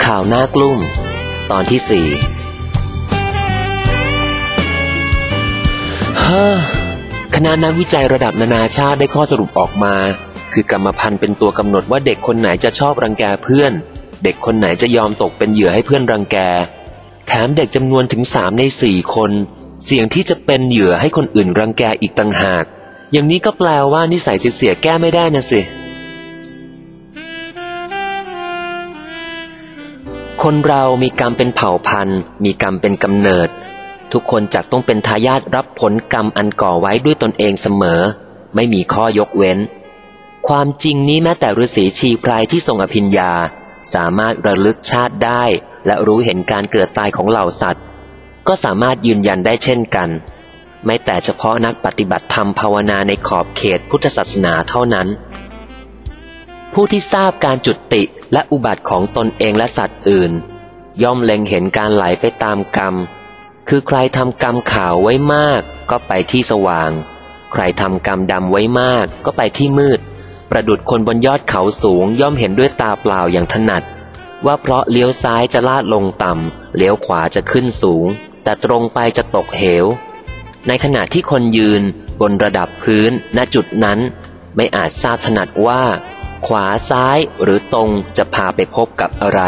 ข่าวหน้ากลุ้มตอนที่ 4คณะนักวิจัยระดับนานาชาติได้ข้อสรุปออกมาคือกรรมพันธุ์เป็นตัวกำหนดว่าเด็กคนไหนจะชอบรังแกเพื่อนเด็กคนไหนจะยอมตกเป็นเหยื่อให้เพื่อนรังแกแถมเด็กจำนวนถึง3 ใน 4 คนเสี่ยงที่จะเป็นเหยื่อให้คนอื่นรังแกอีกต่างหากอย่างนี้ก็แปลว่านิสัยเสียแก้ไม่ได้นะสิคนเรามีกรรมเป็นเผ่าพันธุ์มีกรรมเป็นกำเนิดทุกคนจักต้องเป็นทายาทรับผลกรรมอันก่อไว้ด้วยตนเองเสมอไม่มีข้อยกเว้นความจริงนี้แม้แต่ฤาษีชีไพรที่ทรงอภิญญาสามารถระลึกชาติได้และรู้เห็นการเกิดตายของเหล่าสัตว์ก็สามารถยืนยันได้เช่นกันไม่แต่เฉพาะนักปฏิบัติธรรมภาวนาในขอบเขตพุทธศาสนาเท่านั้นผู้ที่ทราบการจุติและอุบัติของตนเองและสัตว์อื่นย่อมเล็งเห็นการไหลไปตามกรรมคือใครทำกรรมขาวไว้มากก็ไปที่สว่างใครทำกรรมดำไว้มากก็ไปที่มืดประดุจคนบนยอดเขาสูงย่อมเห็นด้วยตาเปล่าอย่างถนัดว่าเพราะเลี้ยวซ้ายจะลาดลงต่ำเลี้ยวขวาจะขึ้นสูงแต่ตรงไปจะตกเหวในขณะที่คนยืนบนระดับพื้นณจุดนั้นไม่อาจทราบถนัดว่าขวาซ้ายหรือตรงจะพาไปพบกับอะไร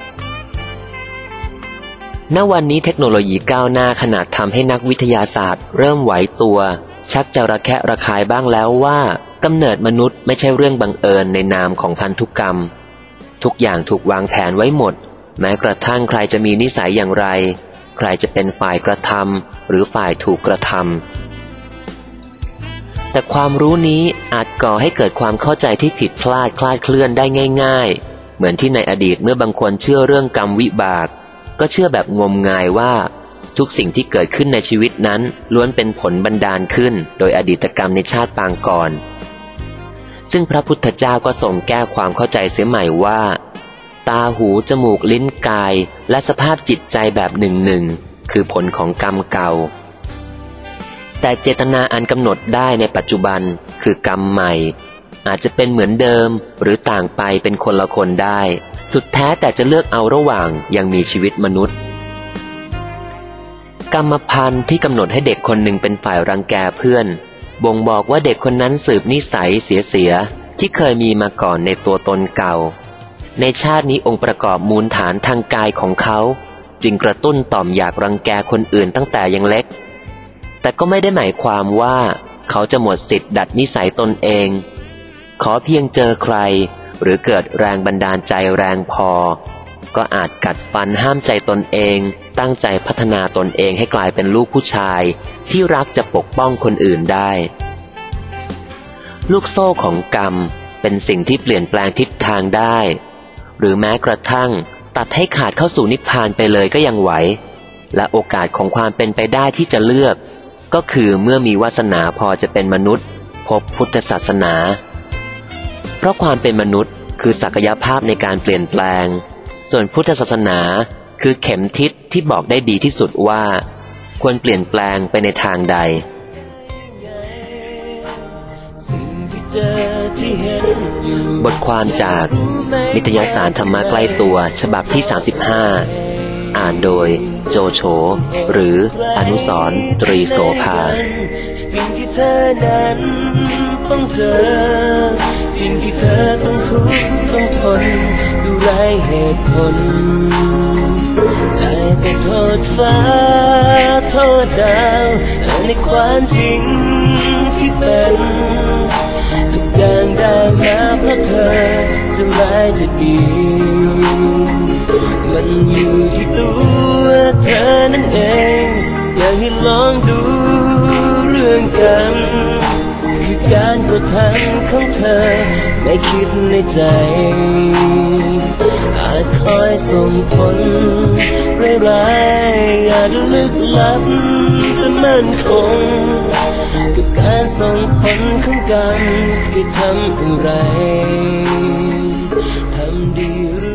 ณวันนี้เทคโนโลยีก้าวหน้าขนาดทำให้นักวิทยาศาสตร์เริ่มไหวตัวชักจะระแคะระคายบ้างแล้วว่ากำเนิดมนุษย์ไม่ใช่เรื่องบังเอิญในนามของพันธุกรรมทุกอย่างถูกวางแผนไว้หมดแม้กระทั่งใครจะมีนิสัยอย่างไรใครจะเป็นฝ่ายกระทำหรือฝ่ายถูกกระทำแต่ความรู้นี้อาจก่อให้เกิดความเข้าใจที่ผิดพลาดคลาดเคลื่อนได้ง่ายๆเหมือนที่ในอดีตเมื่อบางคนเชื่อเรื่องกรรมวิบากก็เชื่อแบบงมงายว่าทุกสิ่งที่เกิดขึ้นในชีวิตนั้นล้วนเป็นผลบันดาลขึ้นโดยอดีตกรรมในชาติปางก่อนซึ่งพระพุทธเจ้าก็ทรงแก้ความเข้าใจเสียใหม่ว่าตาหูจมูกลิ้นกายและสภาพจิตใจแบบหนึ่งคือผลของกรรมเก่าแต่เจตนาอันกำหนดได้ในปัจจุบันคือกรรมใหม่อาจจะเป็นเหมือนเดิมหรือต่างไปเป็นคนละคนได้สุดแท้แต่จะเลือกเอาระหว่างยังมีชีวิตมนุษย์กรรมพันธุ์ที่กำหนดให้เด็กคนหนึ่งเป็นฝ่ายรังแกเพื่อนบ่งบอกว่าเด็กคนนั้นสืบนิสัยเสียที่เคยมีมาก่อนในตัวตนเก่าในชาตินี้องค์ประกอบมูลฐานทางกายของเขาจึงกระตุ้นต่อมอยากรังแกคนอื่นตั้งแต่ยังเล็กแต่ก็ไม่ได้หมายความว่าเขาจะหมดสิทธิ์ดัดนิสัยตนเองขอเพียงเจอใครหรือเกิดแรงบันดาลใจแรงพอก็อาจกัดฟันห้ามใจตนเองตั้งใจพัฒนาตนเองให้กลายเป็นลูกผู้ชายที่รักจะปกป้องคนอื่นได้ลูกโซ่ของกรรมเป็นสิ่งที่เปลี่ยนแปลงทิศทางได้หรือแม้กระทั่งตัดให้ขาดเข้าสู่นิพพานไปเลยก็ยังไหวและโอกาสของความเป็นไปได้ที่จะเลือกก็คือเมื่อมีวาสนาพอจะเป็นมนุษย์พบพุทธศาสนาเพราะความเป็นมนุษย์คือศักยภาพในการเปลี่ยนแปลงส่วนพุทธศาสนาคือเข็มทิศที่บอกได้ดีที่สุดว่าควรเปลี่ยนแปลงไปในทางใดบทความจากนิตยสารธรรมะใกล้ตัวฉบับที่35อ่านโดยโจโฉหรืออนุสรณ์ตรีโสภาสิ่งที่เธอนั้นต้องเจอสิ่งที่เธอต้องทุกข์ต้องทนดูไร้เหตุผลได้แต่โทษฟ้าโทษดาวในความจริงที่เป็นทุกอย่างได้มาเพราะเธอจะร้ายจะดีมันอยู่ที่ตัวเธอนั่นเองอยากให้ลองดูเรื่องกันคือการกระทำของเธอไม่คิดในใจอาจคอยส่งผลร้ายๆอาจลึกลับแต่มั่นคงกับการส่งผลของกันที่ทำอะไรทำดี